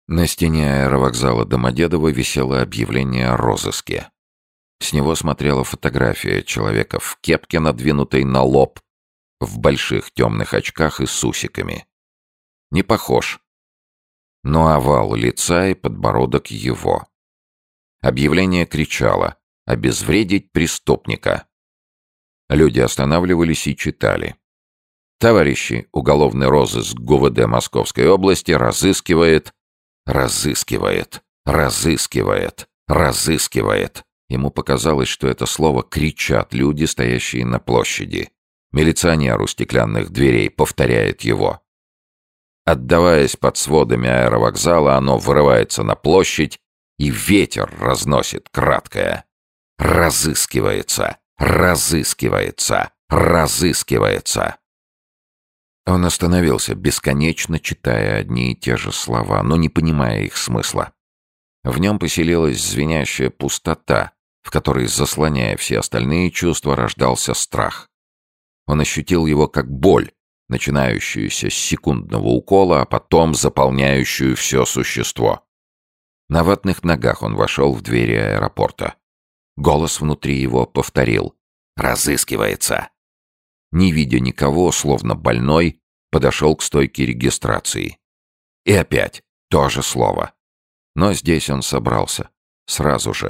На стене аэровокзала Домодедово висело объявление о розыске. С него смотрела фотография человека в кепке, надвинутой на лоб, в больших темных очках и с усиками. Не похож, но овал лица и подбородок его. Объявление кричало «Обезвредить преступника». Люди останавливались и читали. Товарищи, уголовный розыск ГУВД Московской области разыскивает. Ему показалось, что это слово кричат люди, стоящие на площади. Милиционер у стеклянных дверей повторяет его. Отдаваясь под сводами аэровокзала, оно вырывается на площадь, и ветер разносит краткое. Разыскивается. Он остановился, бесконечно читая одни и те же слова, но не понимая их смысла. В нем поселилась звенящая пустота, в которой, заслоняя все остальные чувства, рождался страх. Он ощутил его как боль, начинающуюся с секундного укола, а потом заполняющую все существо. На ватных ногах он вошел в двери аэропорта. Голос внутри его повторил «Разыскивается». Не видя никого, словно больной, подошел к стойке регистрации. И опять то же слово. Но здесь он собрался. Сразу же.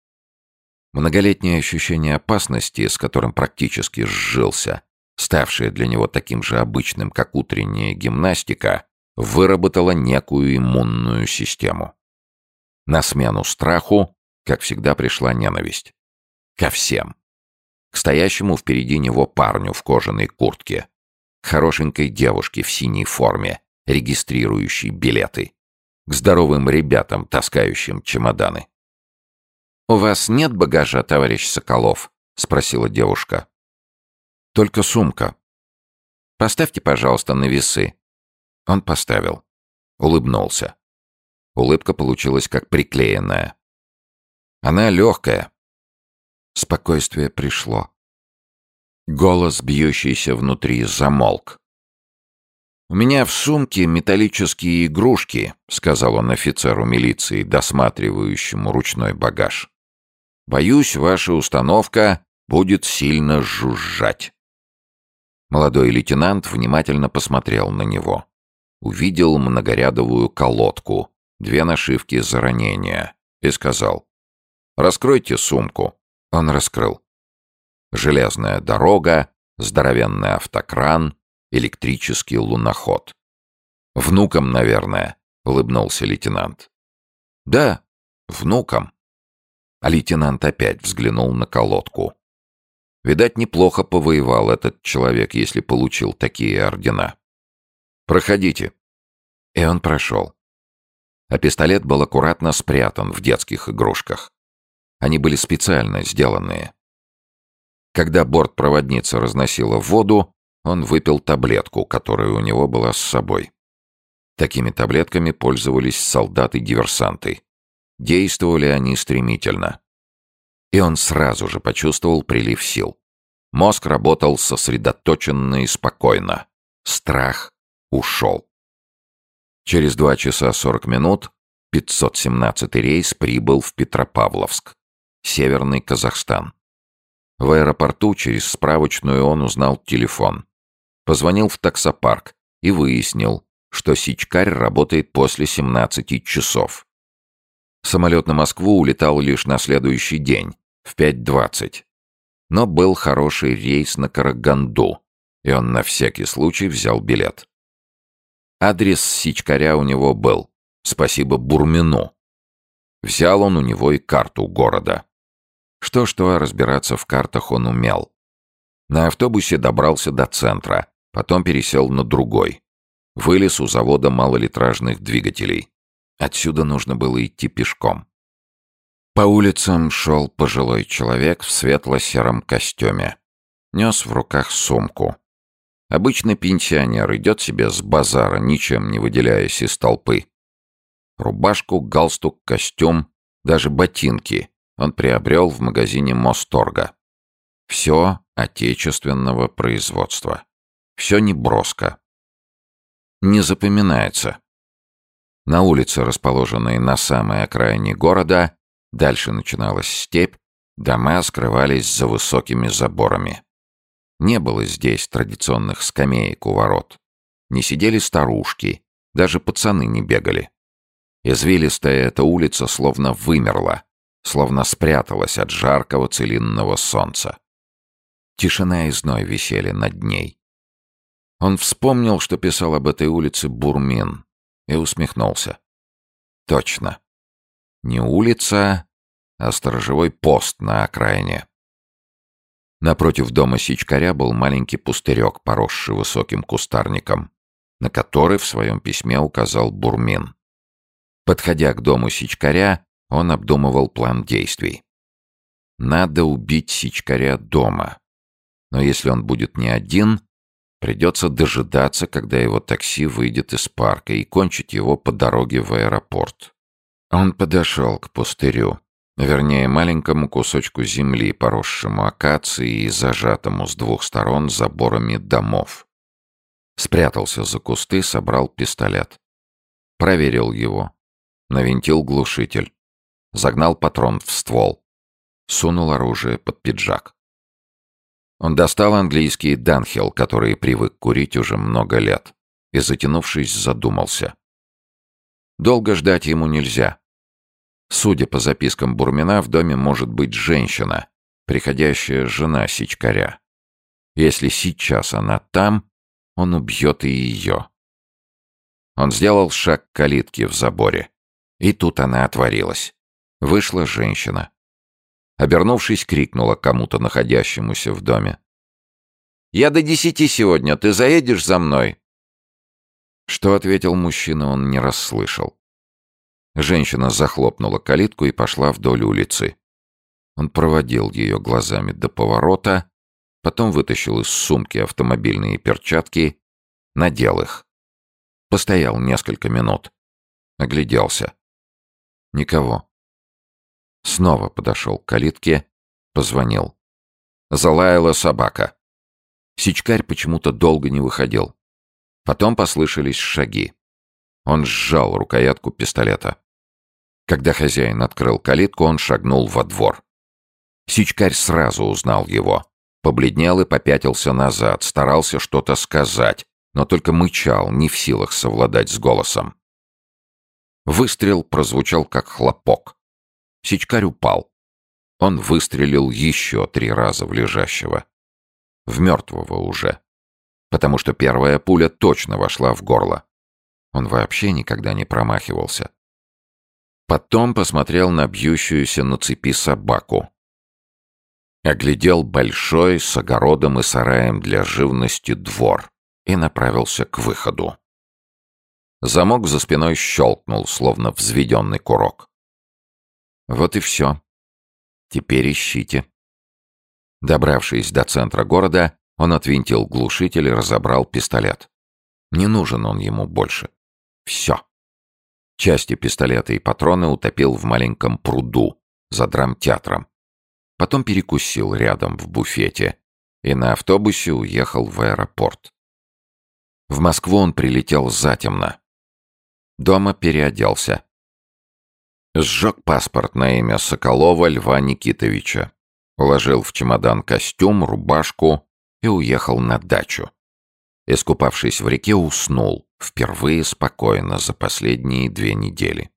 Многолетнее ощущение опасности, с которым практически сжился, ставшее для него таким же обычным, как утренняя гимнастика, выработало некую иммунную систему. На смену страху, как всегда, пришла ненависть. Ко всем. К стоящему впереди него парню в кожаной куртке, к хорошенькой девушке в синей форме, регистрирующей билеты, к здоровым ребятам, таскающим чемоданы. «У вас нет багажа, товарищ Соколов?» — спросила девушка. «Только сумка. Поставьте, пожалуйста, на весы». Он поставил. Улыбнулся. Улыбка получилась как приклеенная. Она легкая. Спокойствие пришло. Голос, бьющийся внутри, замолк. «У меня в сумке металлические игрушки», — сказал он офицеру милиции, досматривающему ручной багаж. «Боюсь, ваша установка будет сильно жужжать». Молодой лейтенант внимательно посмотрел на него. Увидел многорядовую колодку, 2 нашивки за ранение, и сказал: «Раскройте сумку». Он раскрыл. Железная дорога, здоровенный автокран, электрический луноход. «Внукам, наверное», — улыбнулся лейтенант. «Да, внукам». А лейтенант опять взглянул на колодку. Видать, неплохо повоевал этот человек, если получил такие ордена. «Проходите». И он прошел. А пистолет был аккуратно спрятан в детских игрушках. Они были специально сделанные. Когда бортпроводница разносила воду, он выпил таблетку, которая у него была с собой. Такими таблетками пользовались солдаты-диверсанты. Действовали они стремительно. И он сразу же почувствовал прилив сил. Мозг работал сосредоточенно и спокойно. Страх ушел. Через 2 часа 40 минут 517-й рейс прибыл в Петропавловск, Северный Казахстан. В аэропорту через справочную он узнал телефон. Позвонил в таксопарк и выяснил, что сичкарь работает после 17 часов. Самолет на Москву улетал лишь на следующий день, в 5:20. Но был хороший рейс на Караганду, и он на всякий случай взял билет. Адрес сичкаря у него был, спасибо Бурмину. Взял он у него и карту города. Что-что, а разбираться в картах он умел. На автобусе добрался до центра, потом пересел на другой. Вылез у завода малолитражных двигателей. Отсюда нужно было идти пешком. По улицам шел пожилой человек в светло-сером костюме. Нес в руках сумку. Обычный пенсионер идет себе с базара, ничем не выделяясь из толпы. Рубашку, галстук, костюм, даже ботинки он приобрел в магазине Мосторга. Все отечественного производства. Все неброско. Не запоминается. На улице, расположенной на самой окраине города, дальше начиналась степь, дома скрывались за высокими заборами. Не было здесь традиционных скамеек у ворот. Не сидели старушки, даже пацаны не бегали. Извилистая эта улица словно вымерла, словно спряталась от жаркого целинного солнца. Тишина и зной висели над ней. Он вспомнил, что писал об этой улице Бурмин, и усмехнулся. Точно. Не улица, а сторожевой пост на окраине. Напротив дома сичкаря был маленький пустырек, поросший высоким кустарником, на который в своем письме указал Бурмин. Подходя к дому сичкаря, он обдумывал план действий. Надо убить сичкаря дома. Но если он будет не один, придется дожидаться, когда его такси выйдет из парка, и кончить его по дороге в аэропорт. Он подошел к пустырю, вернее, маленькому кусочку земли, поросшему акацией и зажатому с двух сторон заборами домов. Спрятался за кусты, собрал пистолет. Проверил его. Навинтил глушитель. Загнал патрон в ствол. Сунул оружие под пиджак. Он достал английские Данхилл, которые привык курить уже много лет, и, затянувшись, задумался. Долго ждать ему нельзя. Судя по запискам Бурмина, в доме может быть женщина, приходящая жена сичкаря. Если сейчас она там, он убьет и ее. Он сделал шаг к калитке в заборе, и тут она отворилась. Вышла женщина. Обернувшись, крикнула кому-то, находящемуся в доме. «Я до 10 сегодня, ты заедешь за мной?» Что ответил мужчина, он не расслышал. Женщина захлопнула калитку и пошла вдоль улицы. Он проводил ее глазами до поворота, потом вытащил из сумки автомобильные перчатки, надел их. Постоял несколько минут. Огляделся. Никого. Снова подошел к калитке, позвонил. Залаяла собака. Сичкарь почему-то долго не выходил. Потом послышались шаги. Он сжал рукоятку пистолета. Когда хозяин открыл калитку, он шагнул во двор. Сичкарь сразу узнал его. Побледнел и попятился назад, старался что-то сказать, но только мычал, не в силах совладать с голосом. Выстрел прозвучал как хлопок. Сичкарь упал. Он выстрелил еще 3 раза в лежащего. В мертвого уже. Потому что первая пуля точно вошла в горло. Он вообще никогда не промахивался. Потом посмотрел на бьющуюся на цепи собаку. Оглядел большой, с огородом и сараем для живности двор и направился к выходу. Замок за спиной щелкнул, словно взведенный курок. Вот и все. Теперь ищите. Добравшись до центра города, он отвинтил глушитель и разобрал пистолет. Не нужен он ему больше. Все. Части пистолета и патроны утопил в маленьком пруду за драмтеатром. Потом перекусил рядом в буфете и на автобусе уехал в аэропорт. В Москву он прилетел затемно. Дома переоделся. Сжег паспорт на имя Соколова Льва Никитовича. Уложил в чемодан костюм, рубашку и уехал на дачу. Искупавшись в реке, уснул, впервые спокойно за последние 2 недели.